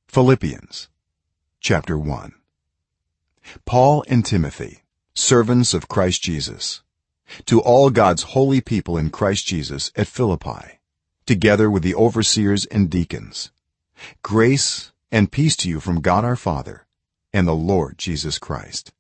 Philippians chapter 1. Paul and Timothy, servants of Christ Jesus, to all God's holy people in Christ Jesus at Philippi, together with the overseers and deacons: grace and peace to you from God our Father and the Lord Jesus Christ.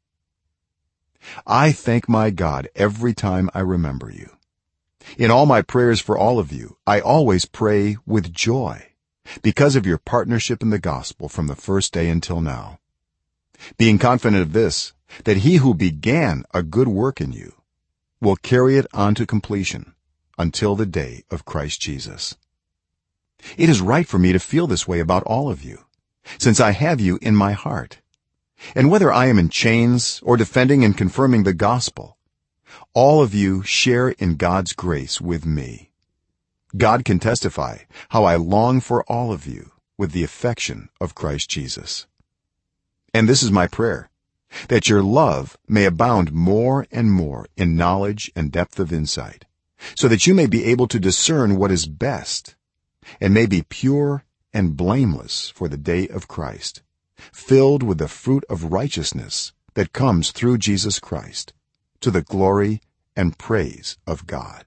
I thank my God every time I remember you. In all my prayers for all of you, I always pray with joy because of your partnership in the gospel from the first day until now, being confident of this, that he who began a good work in you will carry it on to completion until the day of Christ Jesus. It is right for me to feel this way about all of you, since I have you in my heart. And whether I am in chains or defending and confirming the gospel, all of you share in God's grace with me. God can testify how I long for all of you with the affection of Christ Jesus. And this is my prayer, that your love may abound more and more in knowledge and depth of insight, so that you may be able to discern what is best, and may be pure and blameless for the day of Christ, filled with the fruit of righteousness that comes through Jesus Christ, to the glory and praise of God.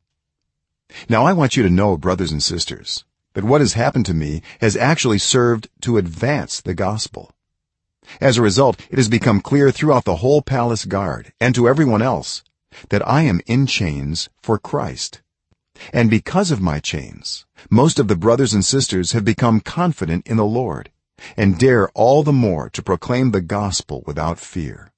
Now I want you to know, brothers and sisters, that what has happened to me has actually served to advance the gospel. As a result, it has become clear throughout the whole palace guard and to everyone else that I am in chains for Christ. And because of my chains, most of the brothers and sisters have become confident in the Lord and dare all the more to proclaim the gospel without fear.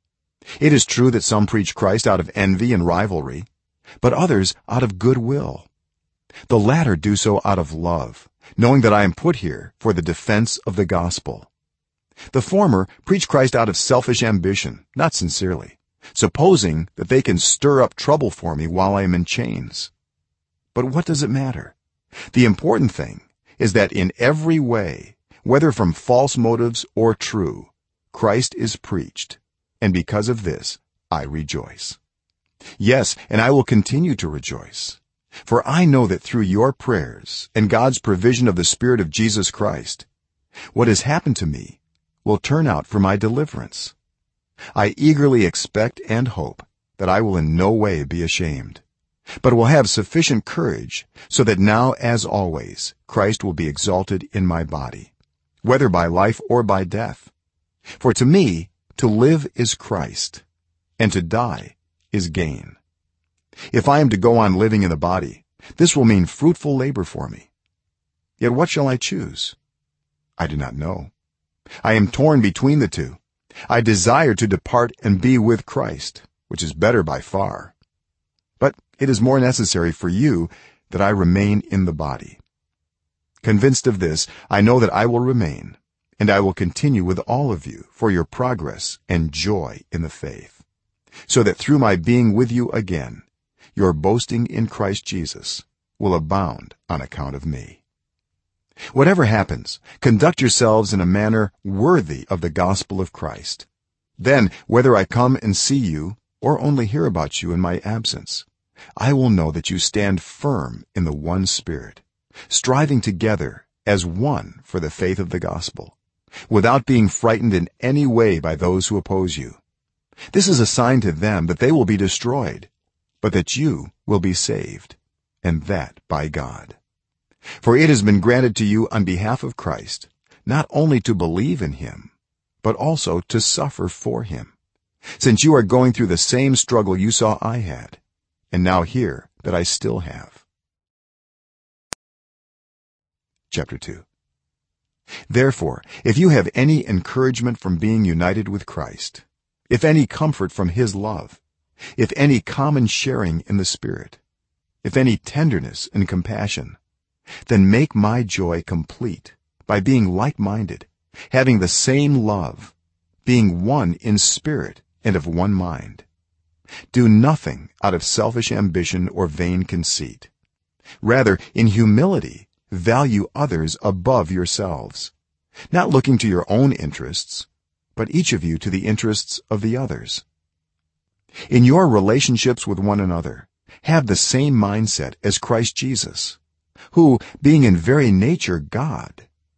It is true that some preach Christ out of envy and rivalry, but others out of goodwill. The latter do so out of love, knowing that I am put here for the defense of the gospel. The former preach Christ out of selfish ambition, not sincerely, supposing that they can stir up trouble for me while I am in chains. But what does it matter? The important thing is that in every way, whether from false motives or true, Christ is preached, and because of this I rejoice. Yes, and I will continue to rejoice, for I know that through your prayers and God's provision of the Spirit of Jesus Christ, what has happened to me will turn out for my deliverance. I eagerly expect and hope that I will in no way be ashamed, but will have sufficient courage, so that now as always Christ will be exalted in my body, whether by life or by death. For to me to live is Christ, and to die is gain. If I am to go on living in the body, this will mean fruitful labor for me. Yet what shall I choose? I do not know. I am torn between the two. I desire to depart and be with Christ, which is better by far. But it is more necessary for you that I remain in the body. Convinced of this, I know that I will remain, and I will continue with all of you for your progress and joy in the faith, so that through my being with you again, your boasting in Christ Jesus will abound on account of me. Whatever happens, conduct yourselves in a manner worthy of the gospel of Christ. Then, whether I come and see you or only hear about you in my absence, I will know that you stand firm in the one Spirit, striving together as one for the faith of the gospel, without being frightened in any way by those who oppose you. This is a sign to them that they will be destroyed, but that you will be saved, and that by God. For it has been granted to you on behalf of Christ not only to believe in him, but also to suffer for him, since you are going through the same struggle you saw I had, and now hear that I still have. Chapter 2. Therefore, if you have any encouragement from being united with Christ, if any comfort from his love, if any common sharing in the Spirit, if any tenderness and compassion, then make my joy complete by being like-minded, having the same love, being one in spirit and of one mind. Do nothing out of selfish ambition or vain conceit. Rather, in humility, value others above yourselves, not looking to your own interests, but each of you to the interests of the others. In your relationships with one another, have the same mindset as Christ Jesus, who, being in very nature God,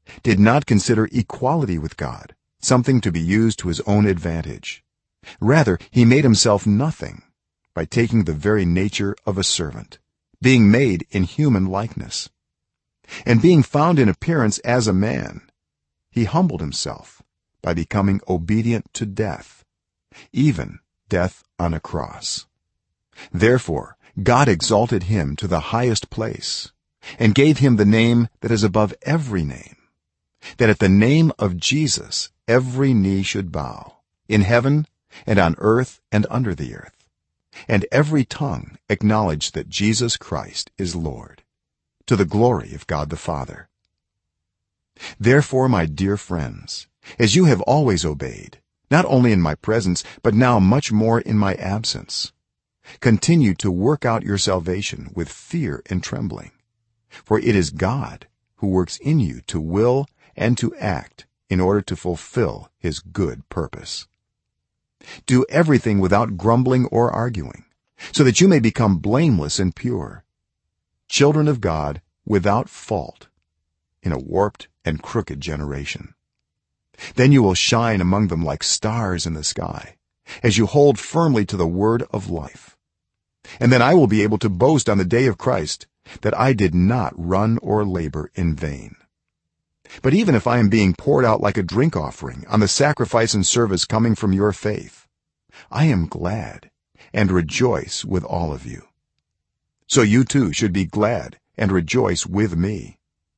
did not consider equality with god something to be used to his own advantage. Rather, he made himself nothing by taking the very nature of a servant, being made in human likeness. And being found in appearance as a man, he humbled himself by becoming obedient to death, even death on a cross. Therefore god exalted him to the highest place and gave him the name that is above every name, that at the name of Jesus every knee should bow, in heaven and on earth and under the earth, and every tongue acknowledge that Jesus Christ is Lord, to the glory of God the Father. Therefore, my dear friends, as you have always obeyed, not only in my presence but now much more in my absence, continue to work out your salvation with fear and trembling, for it is God who works in you to will and to act in order to fulfill his good purpose. Do everything without grumbling or arguing, so that you may become blameless and pure, children of God without fault in a warped and crooked generation. Then you will shine among them like stars in the sky, as you hold firmly to the word of life. And then I will be able to boast on the day of Christ that I did not run or labor in vain. But even if I am being poured out like a drink offering on the sacrifice and service coming from your faith, I am glad and rejoice with all of you. So you too should be glad and rejoice with me.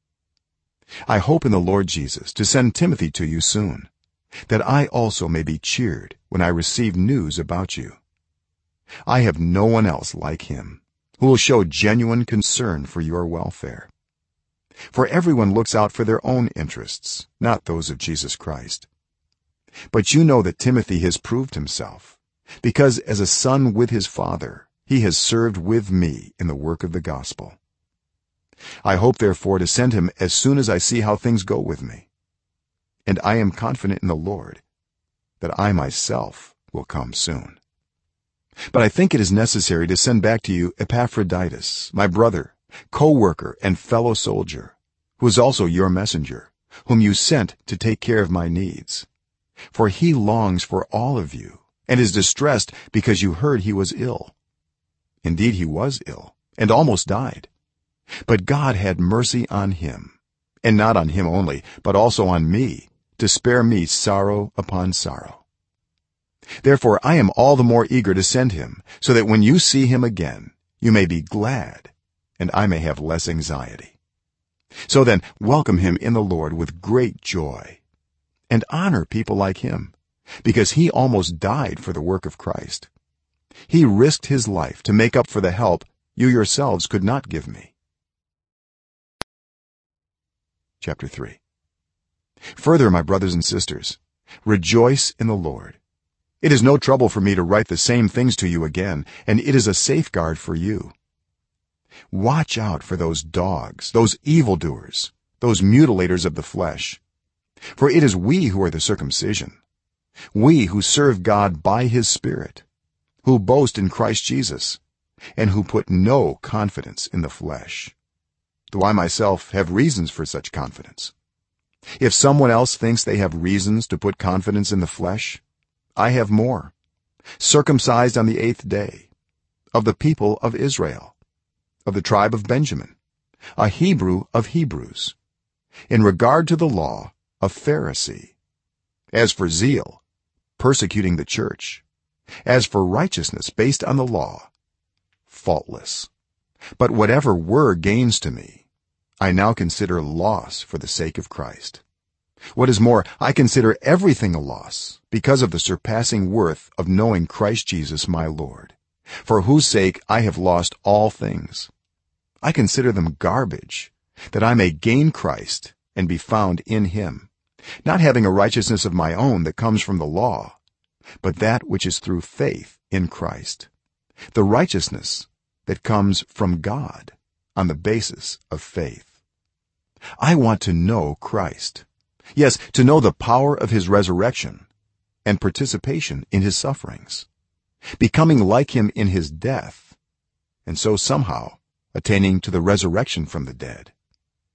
I hope in the Lord Jesus to send Timothy to you soon, that I also may be cheered when I receive news about you. I have no one else like him who will show genuine concern for your welfare. For everyone looks out for their own interests, not those of Jesus Christ. But you know that Timothy has proved himself, because as a son with his father he has served with me in the work of the gospel. I hope therefore to send him as soon as I see how things go with me, and I am confident in the Lord that I myself will come soon. But I think it is necessary to send back to you Epaphroditus, my brother, co-worker and fellow soldier, who is also your messenger, whom you sent to take care of my needs. For he longs for all of you and is distressed because you heard he was ill. Indeed, he was ill and almost died. But God had mercy on him, and not on him only, but also on me, to spare me sorrow upon sorrow. Therefore I am all the more eager to send him, so that when you see him again you may be glad and I may have less anxiety. So then welcome him in the Lord with great joy, and honor people like him, because he almost died for the work of Christ. He risked his life to make up for the help you yourselves could not give me. Chapter 3. Further, my brothers and sisters, rejoice in the Lord. It is no trouble for me to write the same things to you again, and it is a safeguard for you. Watch out for those dogs, those evildoers, those mutilators of the flesh, for it is we who are the circumcision, we who serve God by his Spirit, who boast in Christ Jesus, and who put no confidence in the flesh, though I myself have reasons for such confidence. If someone else thinks they have reasons to put confidence in the flesh, I have more, circumcised on the 8th day, of the people of Israel, of the tribe of Benjamin, a Hebrew of Hebrews, in regard to the law, a Pharisee, as for zeal, persecuting the church, as for righteousness based on the law, faultless. But whatever were gains to me, I now consider loss for the sake of Christ. What is more, I consider everything a loss because of the surpassing worth of knowing Christ Jesus my Lord, for whose sake I have lost all things. I consider them garbage, that I may gain Christ and be found in him, not having a righteousness of my own that comes from the law, but that which is through faith in Christ, the righteousness that comes from God on the basis of faith. I want to know Christ, yes, to know the power of his resurrection and participation in his sufferings, becoming like him in his death, and so somehow attaining to the resurrection from the dead.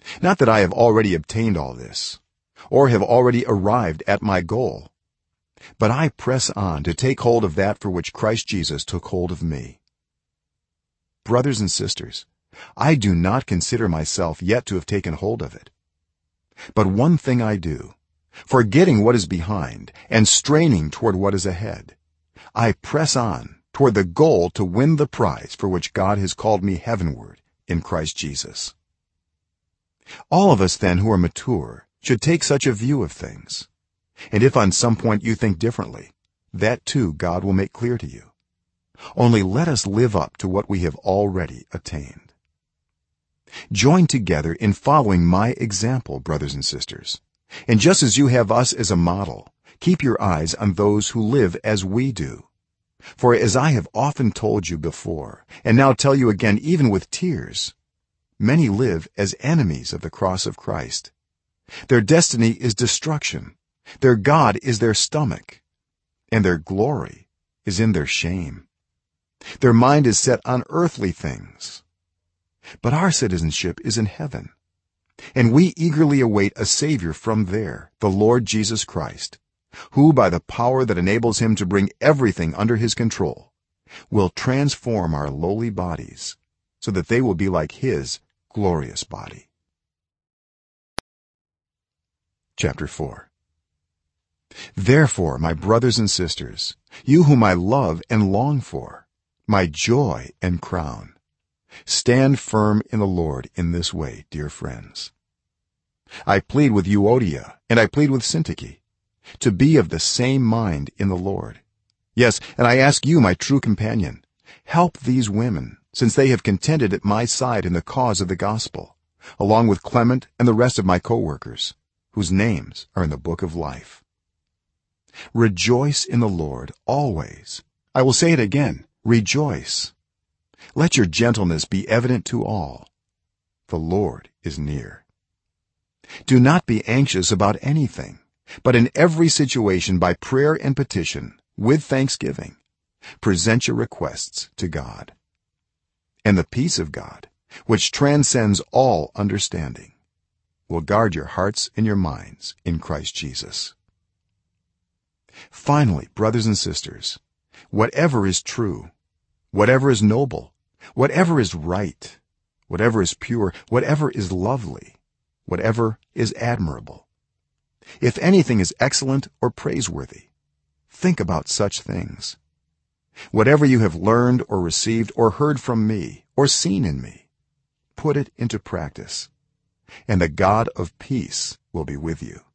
not that I have already obtained all this or have already arrived at my goal, but I press on to take hold of that for which Christ Jesus took hold of me. Brothers and sisters, I do not consider myself yet to have taken hold of it, but one thing I do, forgetting what is behind and straining toward what is ahead, I press on toward the goal to win the prize for which God has called me heavenward in Christ Jesus. All of us then who are mature should take such a view of things, and if on some point you think differently, that too God will make clear to you. Only let us live up to what we have already attained. Join together in following my example, brothers and sisters, and just as you have us as a model, keep your eyes on those who live as we do. For as I have often told you before, and now tell you again even with tears, many live as enemies of the cross of Christ. Their destiny is destruction, their god is their stomach, and their glory is in their shame. Their mind is set on earthly things, but our citizenship is in heaven, and we eagerly await a savior from there, the Lord Jesus Christ, who by the power that enables him to bring everything under his control will transform our lowly bodies so that they will be like his glorious body. Chapter 4. Therefore, my brothers and sisters, you whom I love and long for, my joy and crown, stand firm in the Lord in this way, dear friends. I plead with Euodia and I plead with Syntyche to be of the same mind in the Lord. Yes, and I ask you, my true companion, help these women, since they have contended at my side in the cause of the gospel, along with Clement and the rest of my co-workers, whose names are in the book of life. Rejoice in the Lord always. I will say it again, rejoice. Let your gentleness be evident to all. The Lord is near. Do not be anxious about anything, but in every situation by prayer and petition with thanksgiving present your requests to God, and the peace of God, which transcends all understanding, will guard your hearts and your minds in Christ Jesus. Finally, brothers and sisters, whatever is true, whatever is noble, whatever is right, whatever is pure, whatever is lovely, whatever is admirable, if anything is excellent or praiseworthy, think about such things. Whatever you have learned or received or heard from me or seen in me, put it into practice, and the God of peace will be with you.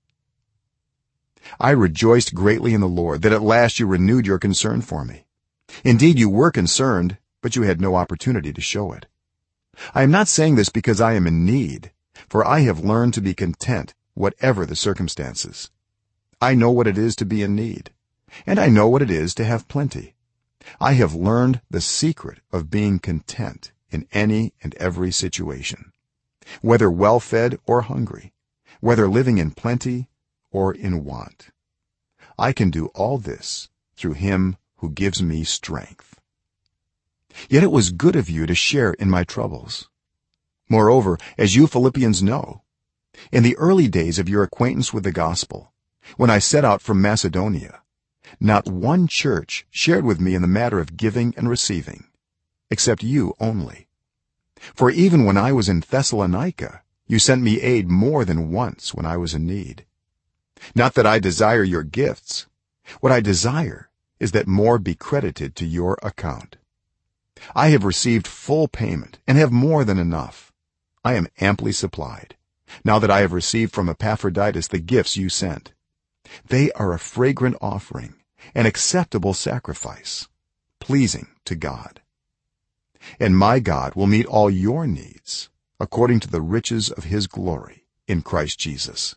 I rejoiced greatly in the Lord that at last you renewed your concern for me. Indeed, you were concerned, but you had no opportunity to show it. I am not saying this because I am in need, for I have learned to be content whatever the circumstances. I know what it is to be in need, and I know what it is to have plenty. I have learned the secret of being content in any and every situation, whether well-fed or hungry, whether living in plenty or in want. I can do all this through him who gives me strength. Yet it was good of you to share in my troubles. Moreover, as you Philippians know, in the early days of your acquaintance with the gospel, when I set out from Macedonia, not one church shared with me in the matter of giving and receiving, except you only. For even when I was in Thessalonica, you sent me aid more than once when I was in need. Not that I desire your gifts. What I desire is that more be credited to your account. I have received full payment and have more than enough. I am amply supplied, now that I have received from Epaphroditus the gifts you sent. They are a fragrant offering, an acceptable sacrifice, pleasing to God. And my God will meet all your needs according to the riches of his glory in Christ Jesus.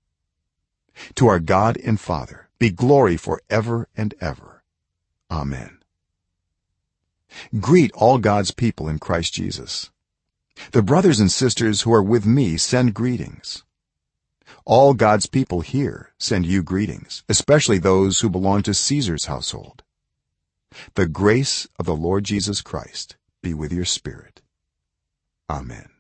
To our God and Father be glory forever and ever. Amen. Greet all God's people in Christ Jesus. The brothers and sisters who are with me send greetings. All God's people here send you greetings, especially those who belong to Caesar's household. The grace of the Lord Jesus Christ be with your spirit. Amen.